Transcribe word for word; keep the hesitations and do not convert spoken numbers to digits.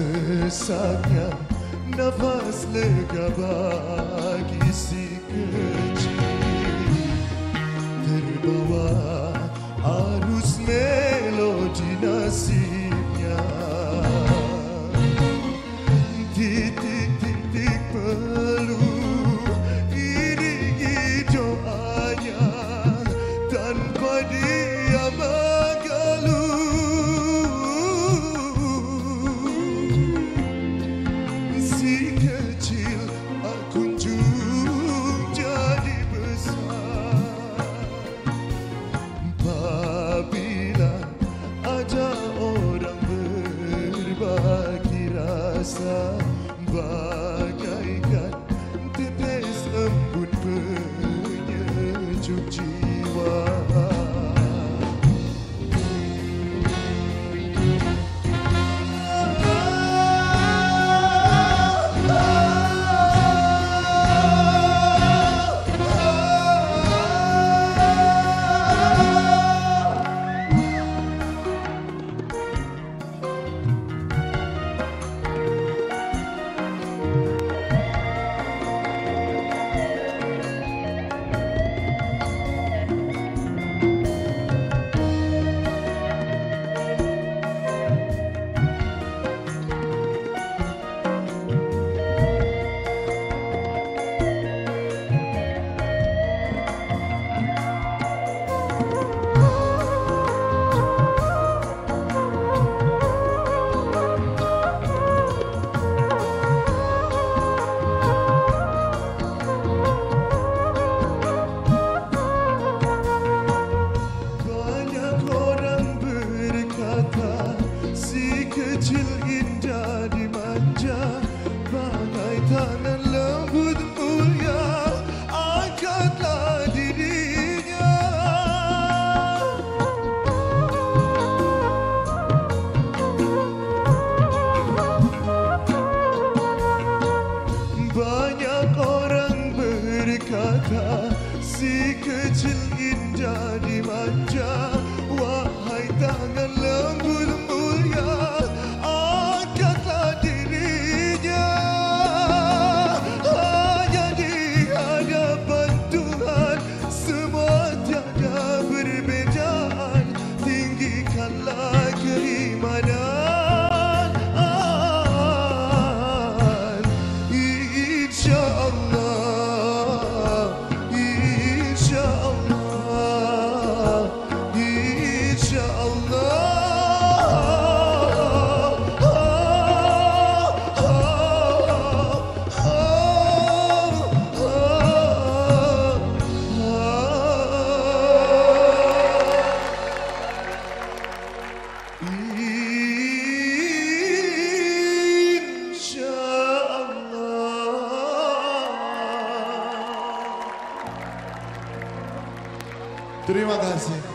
sesaknya nafas lega bagi si kecil, terbawa arus melodi nasibnya. Titik-titik peluk iringi doanya tanpa dia mengeluh. Si kecil kunjung jadi besar apabila ada orang berbagi rasa, bagaikan tetes embun penyejuk jiwa. Kecil indah dimanja, bagai tangan lembut mulia, angkatlah dirinya. Banyak orang berkata si kecil indah dimanja, wahai tangan lembut mulia, angkatlah dirinya. Hanya di hadapan Tuhan semua tiada perbezaan, tinggikanlah keimanan. InsyaAllah, InsyaAllah, InsyaAllah. Terima kasih.